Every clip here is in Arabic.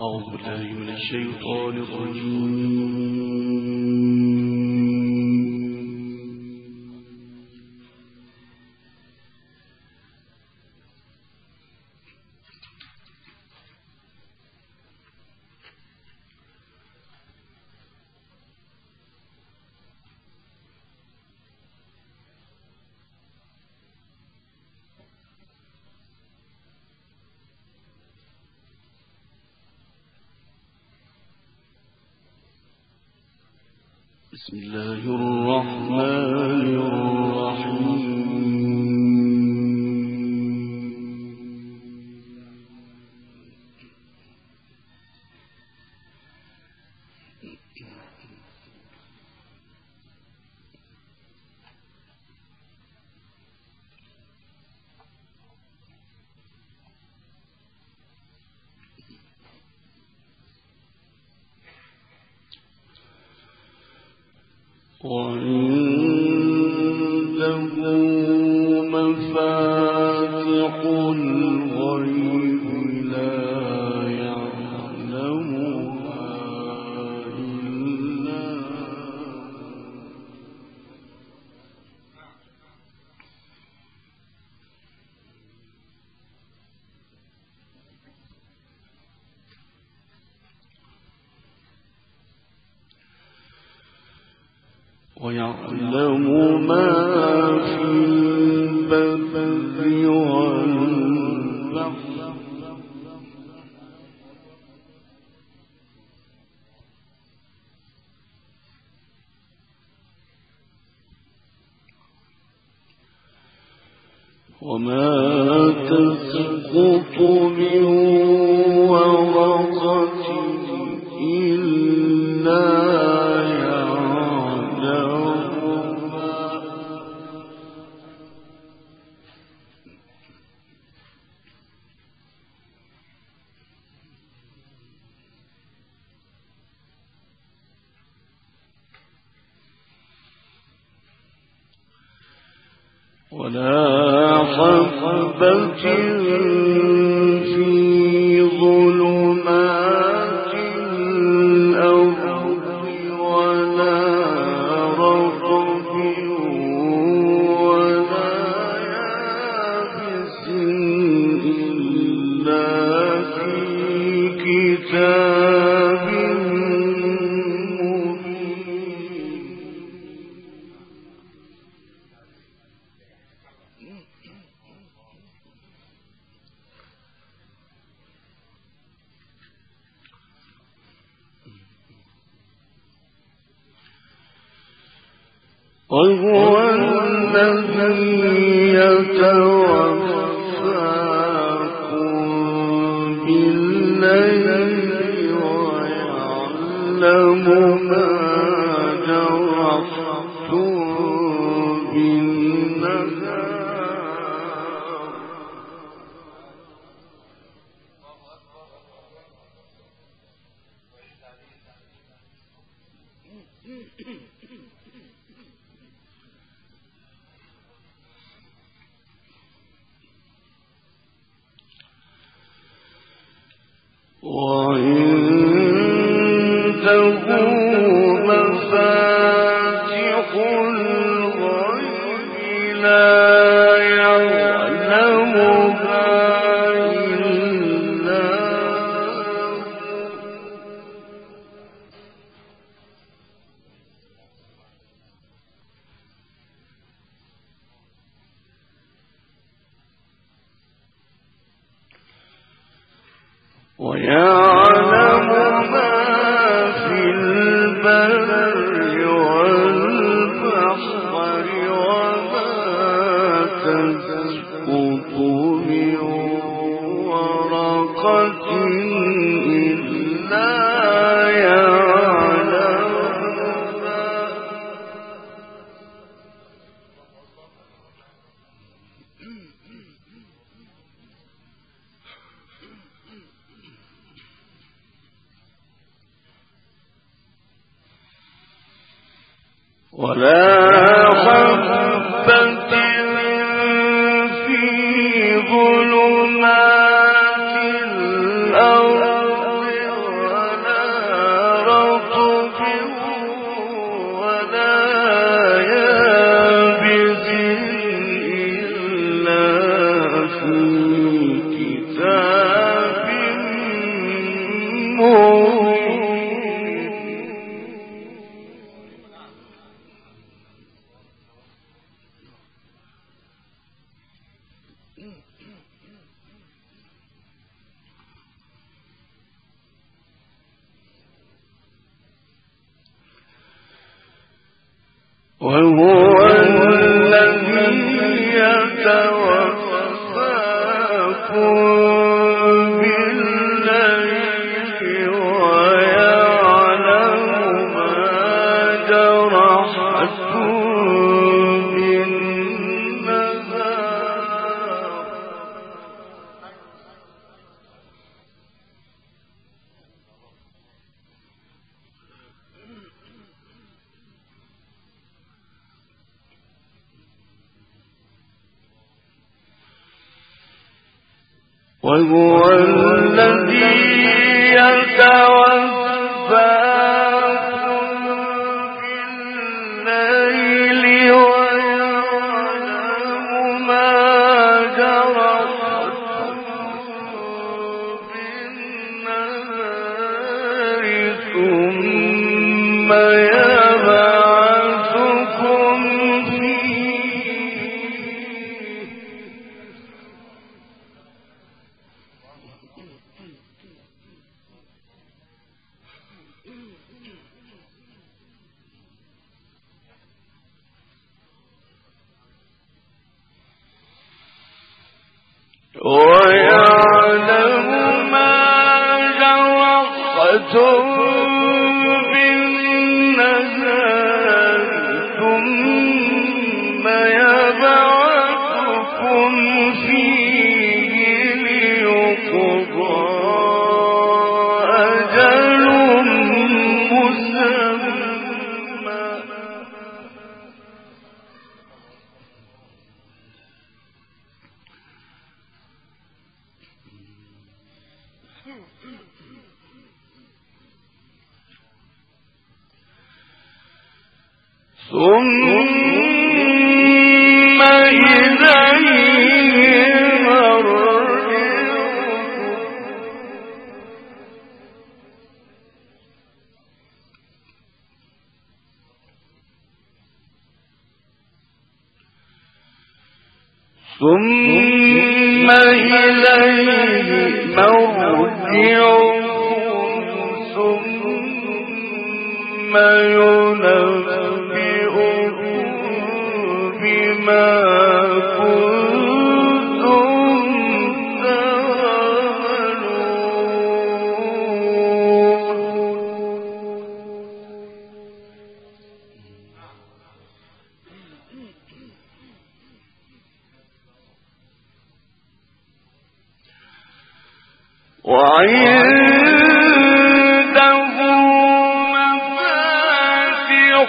أعوذ بالله من الشيطان الرجيم. بسم الله الرحمن الرحيم. وعنده مفاتح الغيب لا يعلمها إلا ويعلم ما في البر والبحر وما تسقط من ورقة إلا ولا حبة في ظلمات الأرض ولا رطب ولا يابس إلا في كتاب وهو الذي يتوفاكم بالليل ويعلم ما جرحتم بالنهار وعنده مفاتح الغيب لا يعلمها إلا ويعلم ما في البر والبحر وما تسقط من ورقة إلا يعلمها ولا حبة في ظلمات الأرض وهو الذي يتوفاكم بالليل ويعلم ما جرحتم بالنهار وهو الذي يتوفاكم بالليل ويعلم ما جرحتم بالنهار ثم يبعثكم فيه ويعلم ما جرحتم بالنهار ثم يبعثكم فيه ليقضى أجل مسمى ثم إليه مرجعكم ثم إليه مرجعكم ثم ينبئكم بما كنتم تعملون وعنده مفاتح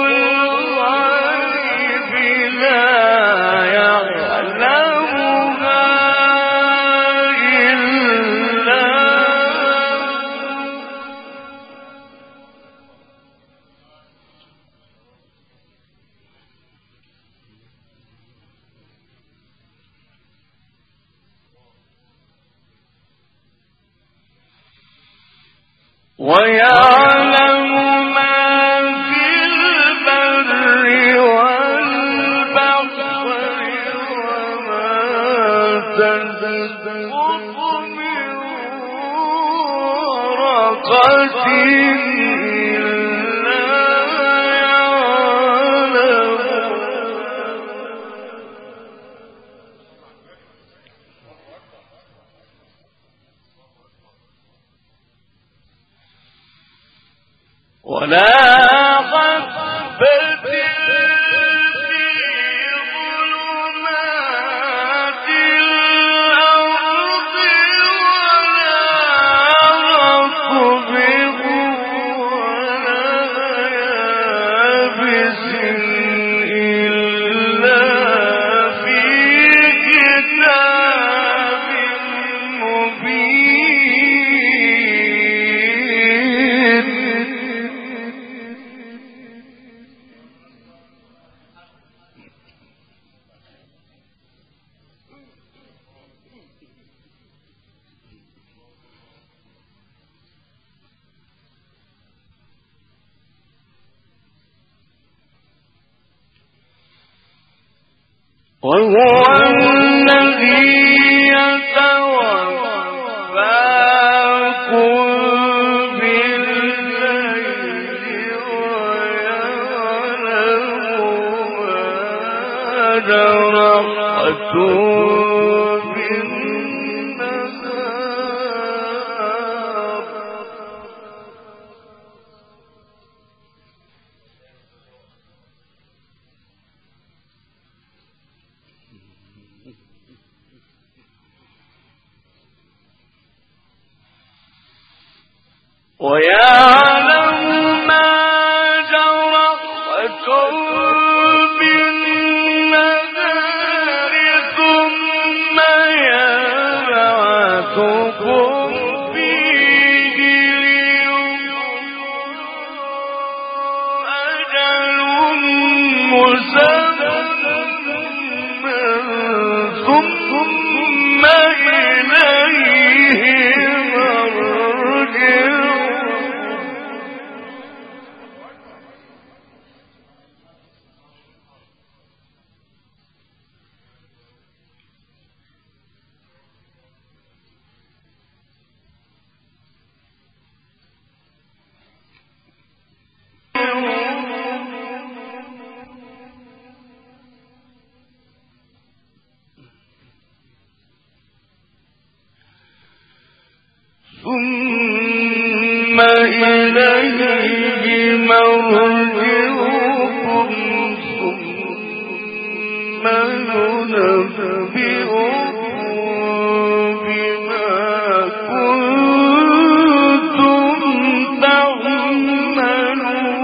الغيب لا يعلمها إلا ويعلم ما في البر والبحر وما تسقط من ورقة إلا يعلمها ولا خفة في ظلمات الأرض ولا رطب ولا يابس إلا في كتاب مبين وهو الذي يتوفاكم بالليل ويعلم ويعلم ما جرحتم بالنذر ثم يبعثكم فيه أجل مسمى ثم إليه ثم إليه مرجعكم ثم ينبئكم بما كنتم تعملون.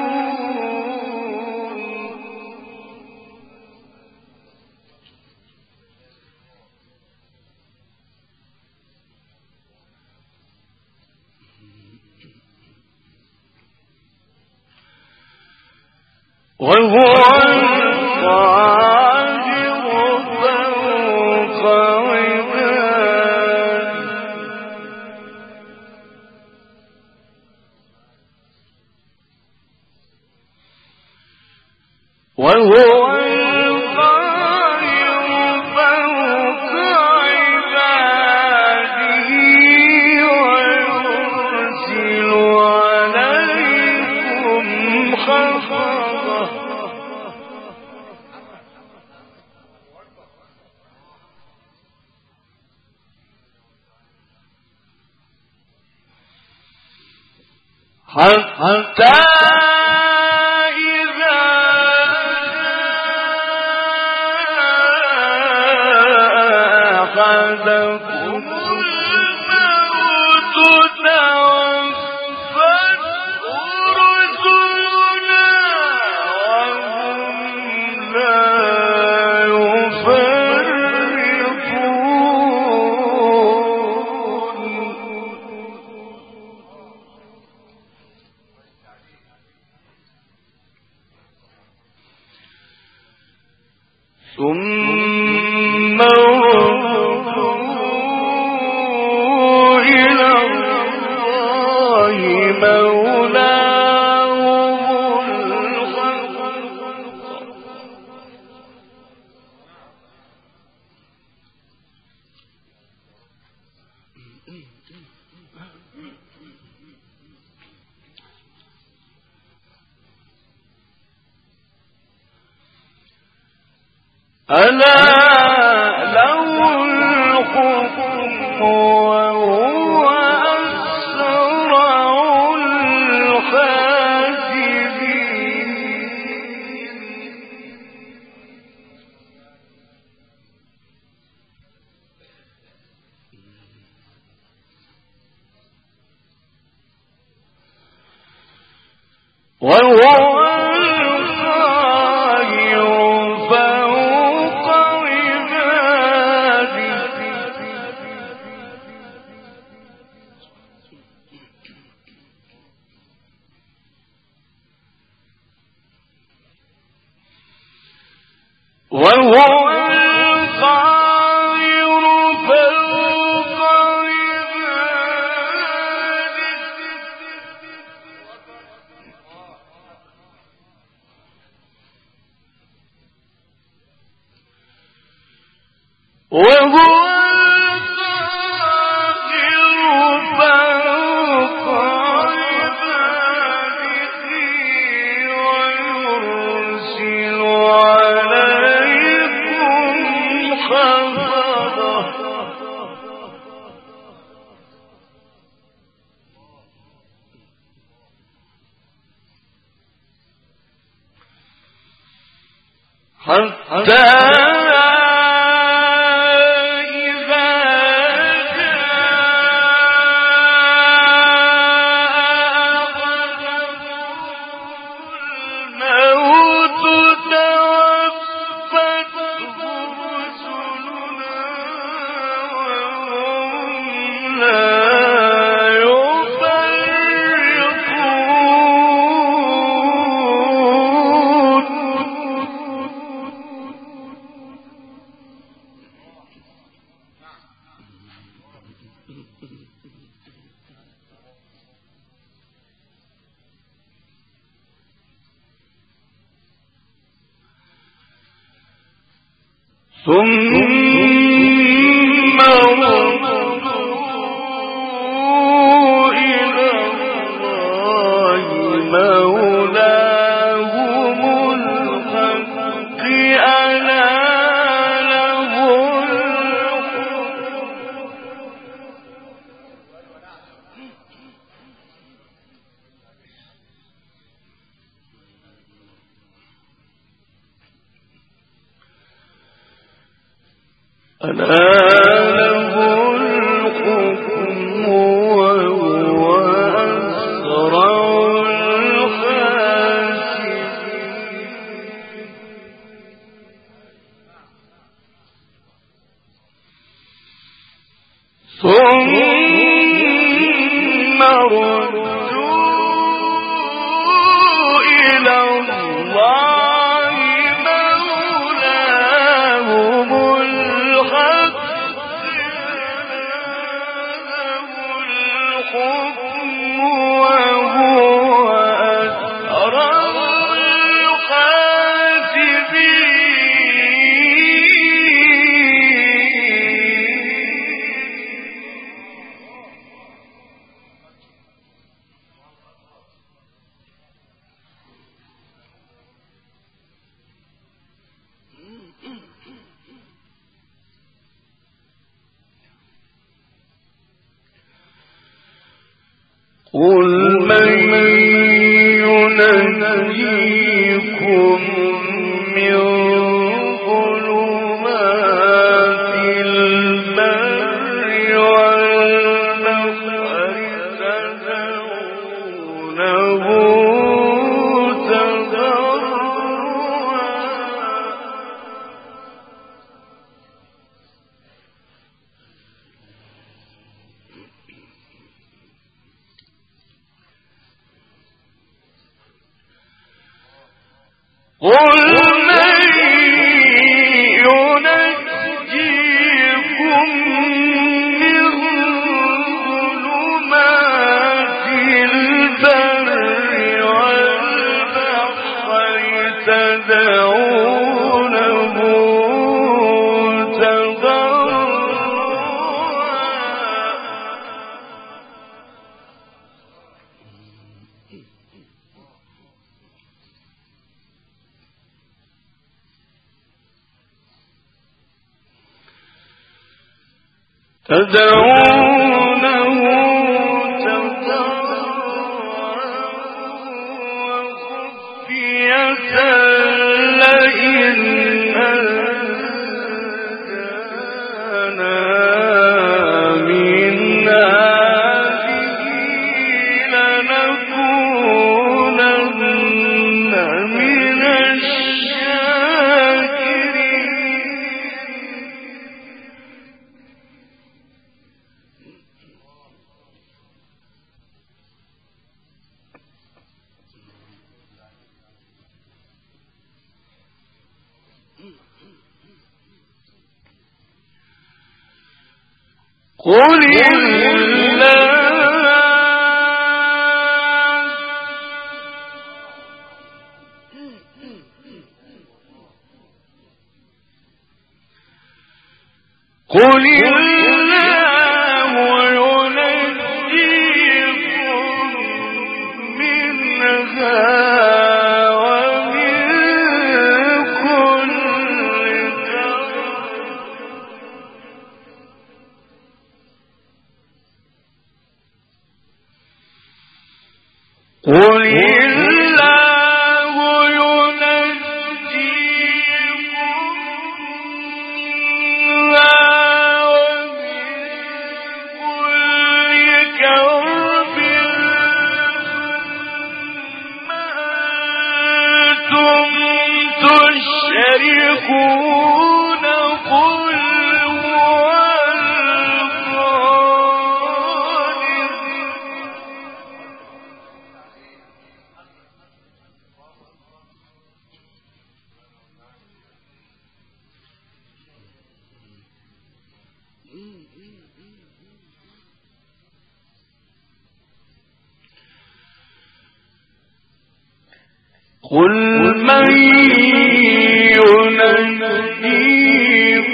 وهو القاهر فوق عباده وهو القاهر فوق عباده ويرسل عليكم حفظة حتى إذا أخذكم الموت توفته رسلنا وهم لا ثم ردوا إلى الله مولاهم الحق ألا له الحكم وهو أسرع الحاسبين. وهو وهو القاهر فوق عباده وهو حتى إذا جاء ثم ردوا إلى الله مولاهم الحق ألا له ألا له الحكم وهو أسرع الحاسبين ثم ردوا إلى الله مولاهم الحق له الحكم وهو أسرع قل من ينجيكم من ظلمات البر والبحر تدعونه قل من ينجيكم من ظلمات البر والبحر تدعونه وخفية لئن أنجانا من هذه لنكونن من الشاكرين قل الله ينجيكم منها ومن كل قل الله ينجيكم منها ومن كل كرب ما أنتم تشركون قل هو قل من ينجيكم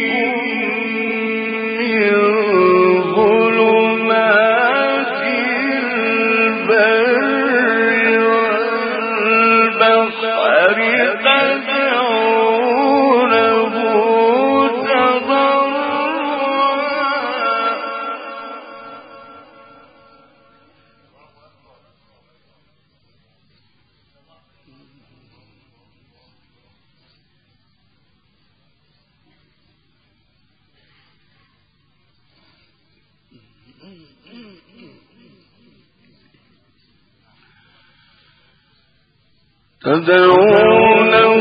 تدعونه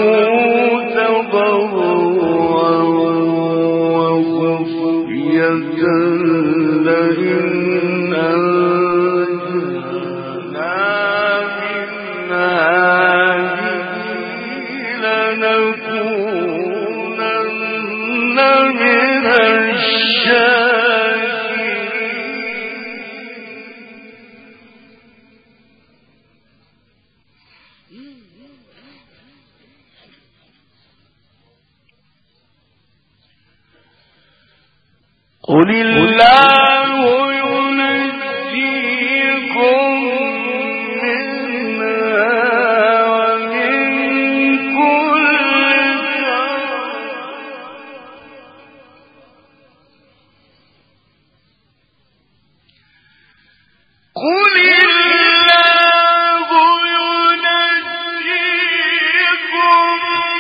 تضرعا وخفية لئن أنجانا من هذه لنكونن من قل الله ينجيكم منها ومن كل قل الله ينجيكم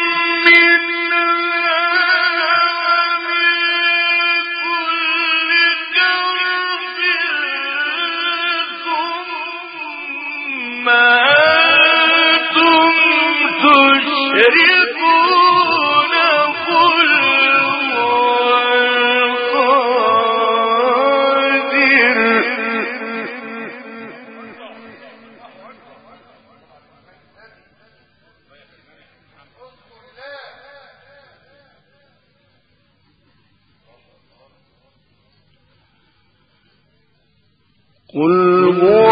قل هو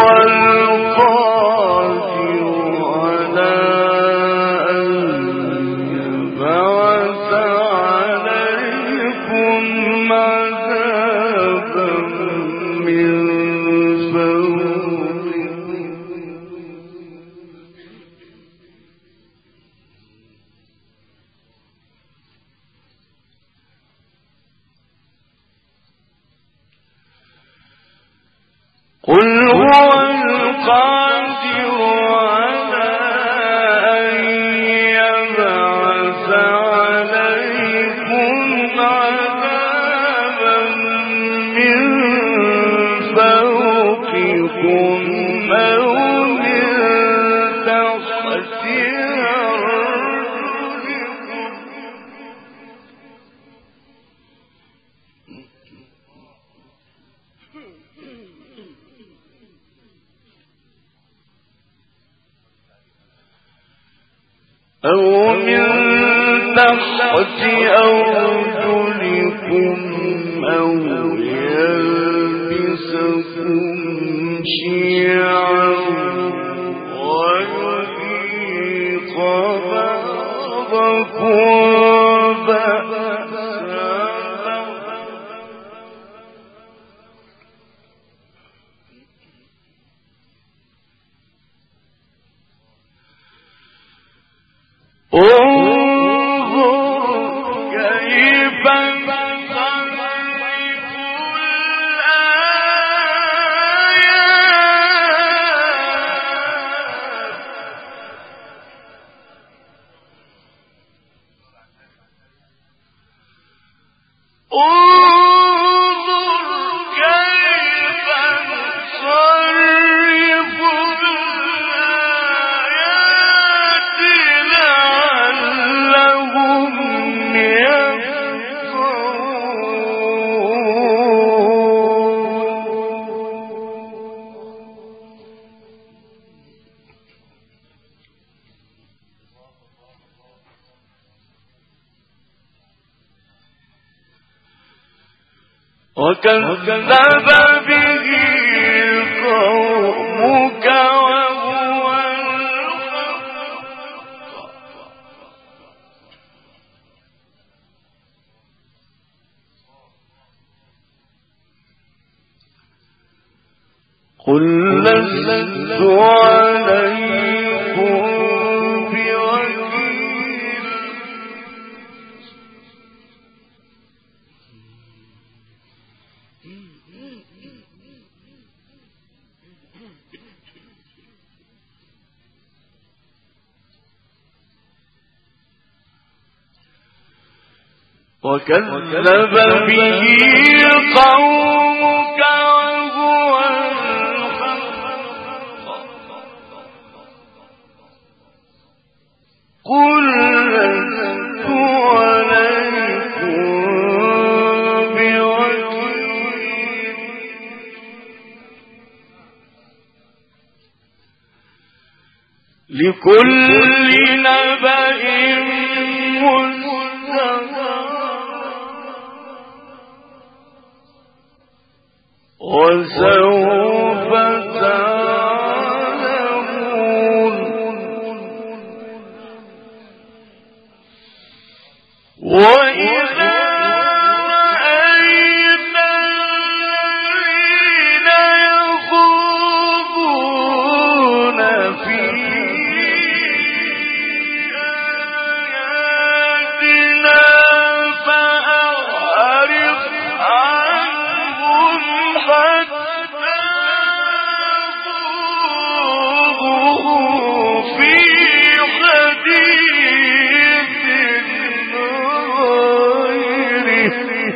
القادر على أن يبعث عليكم عذابا من فوقكم قل هو القادر على أن يبعث عليكم عذابا من فوقكم أو من تحت أرجلكم أو من تحت أرجلكم أو يلبسكم شيعا ويذيق بعضكم بأسا انظر كيف نصرف وكذب به قومك وهو قل لست عليكم بوكيل وكذب به قومك وهو لكل نبأ مستقر وسوف تعلمون وإذا رأيت الذين يخوضون في آياتنا فأعرض عنهم حتى يخوضوا في حديث غيره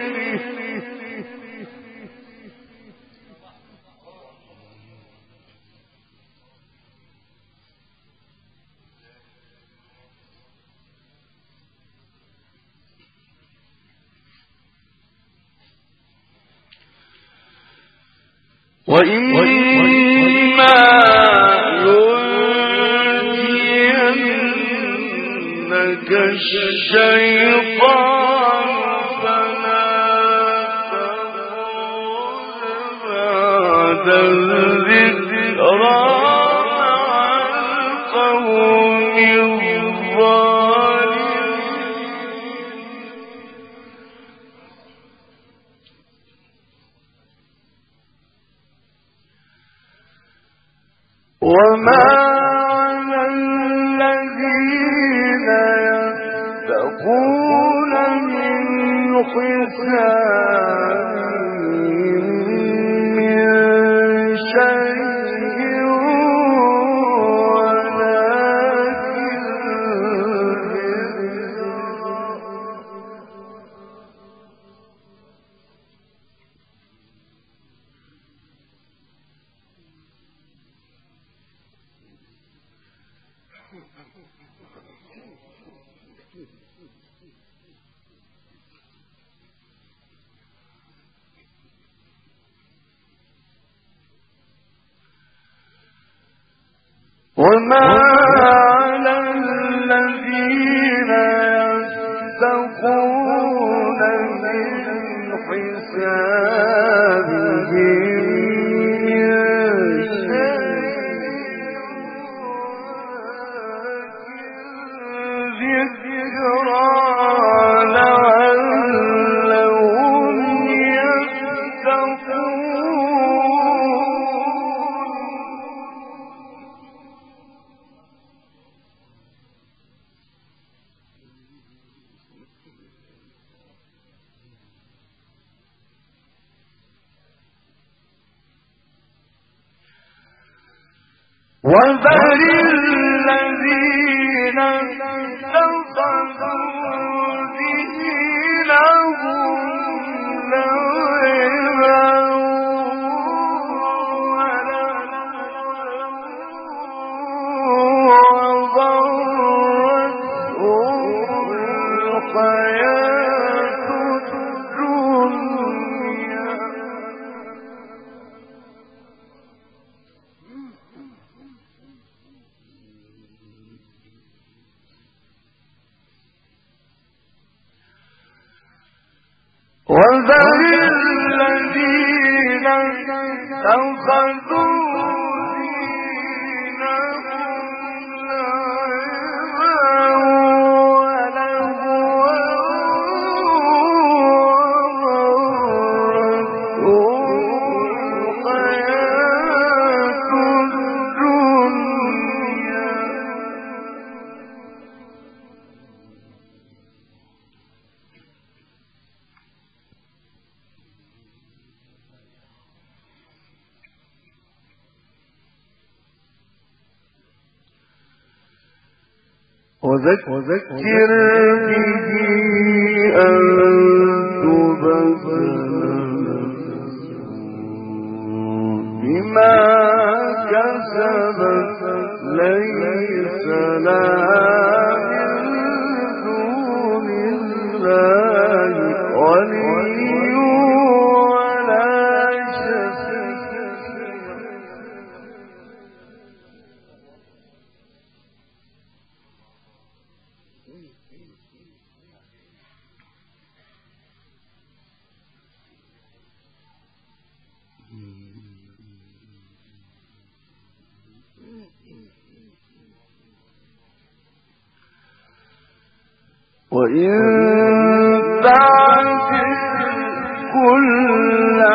وإما ينسينك الشيطان فلا تقعد بعد الذكرى مع القوم الظالمين وما على الذين يتقون من حسابهم من شيء ولكن وما على الذين يتقون من حسابهم من شيء ذكرى لعلهم يتقون وذر الذين اتخذوا دينهم لعبا وغرتهم الحياة الدنيا وذر الذين اتخذوا دينهم لعبا ولهوا وغرتهم الحياة الدنيا وذكر به أن تبذل بما كسبت ليس لها من دون الله ولي ولا شفيع وإن تعدل كل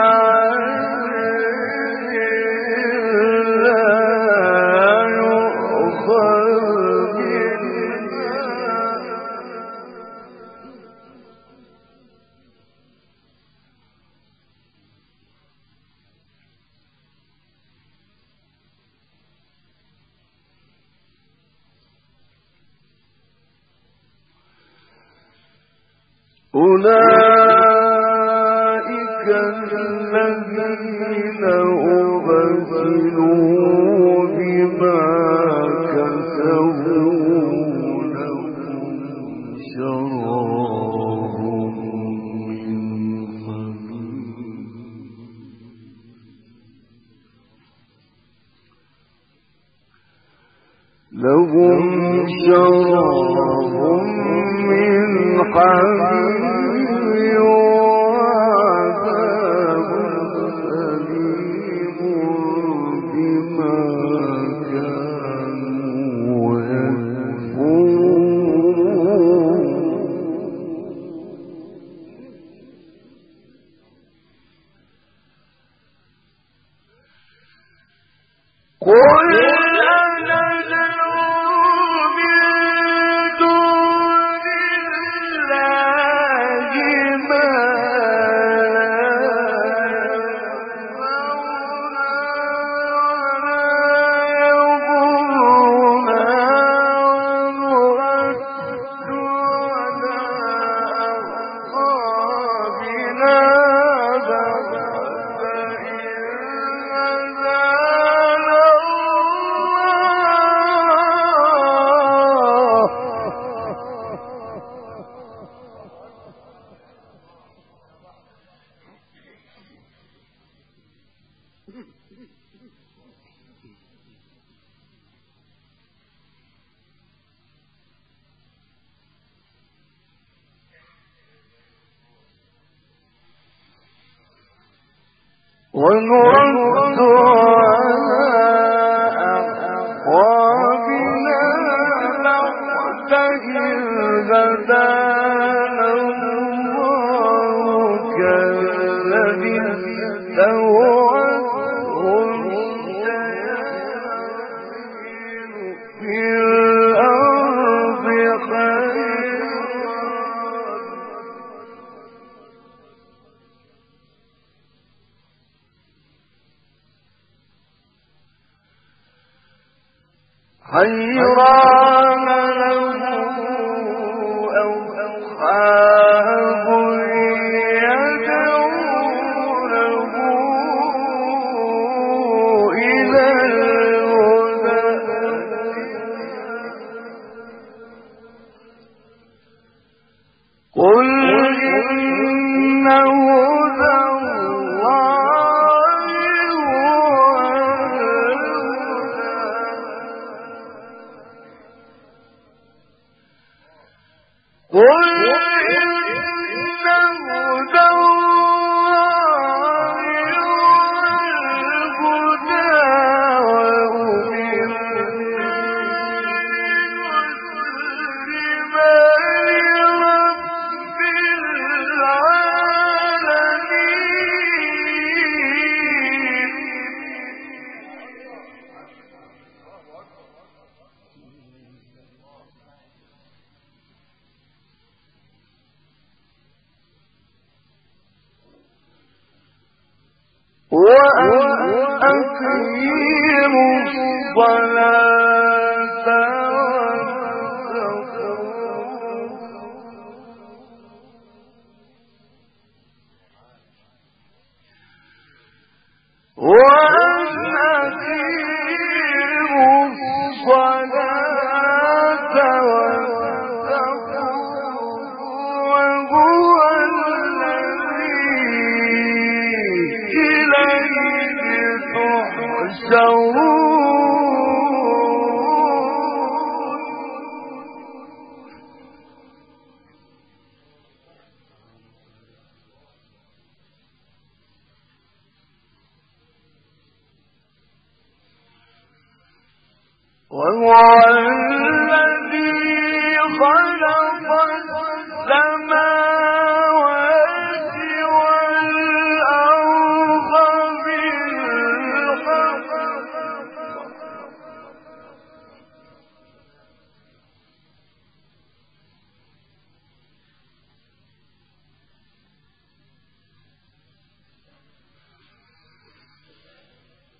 أولئك الذين أبسلوا بما كسبوا لهم شراب من حميم وعذاب أليم بما كانوا يكفرون. ونرد على أعقابنا نعتذر هدانا الله كالذي استوعبهم الشياطين في الأرض حيران له أصحاب يدعونه إلى الهدى قل إن هدى الله قل إن هدى الله الهدى وأمرنا لرب العالمين. وأقيموا الصلاة وهو الذي خلق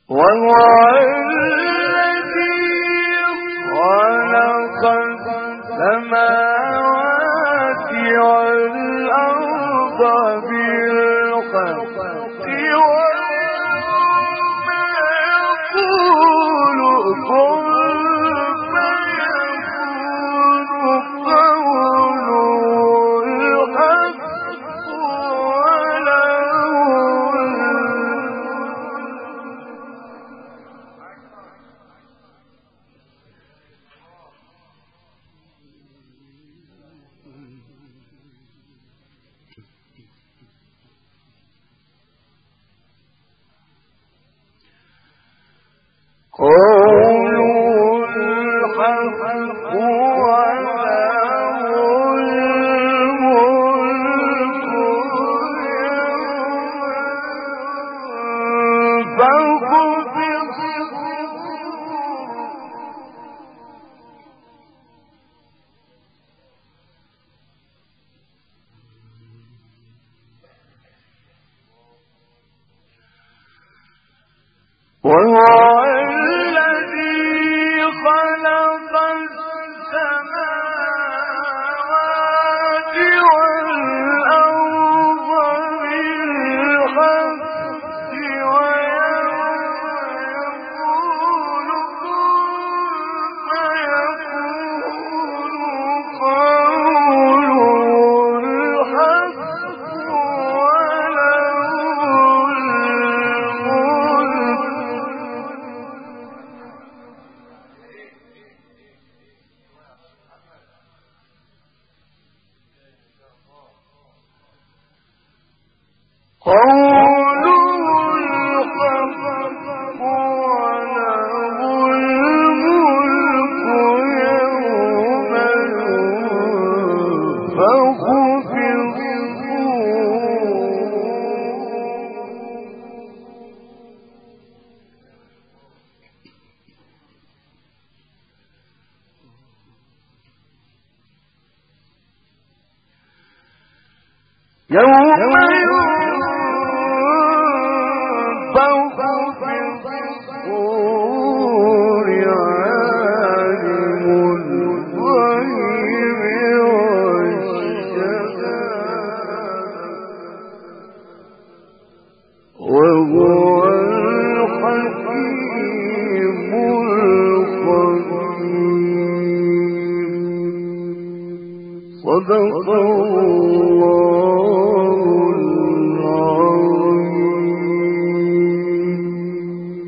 وهو الذي خلق السماوات والأرض بالحق ويوم يقول كن فيكون قوله الحق قولوا الحق وله الملك ينفخ في الصور وهو الذي خلق السماوات والأرض بالحق ويوم يقول كن فيكون قوله الحق يوم ينفخ في الصور عالم الغيب والشهادة وهو الحكيم الخبير. صدق الله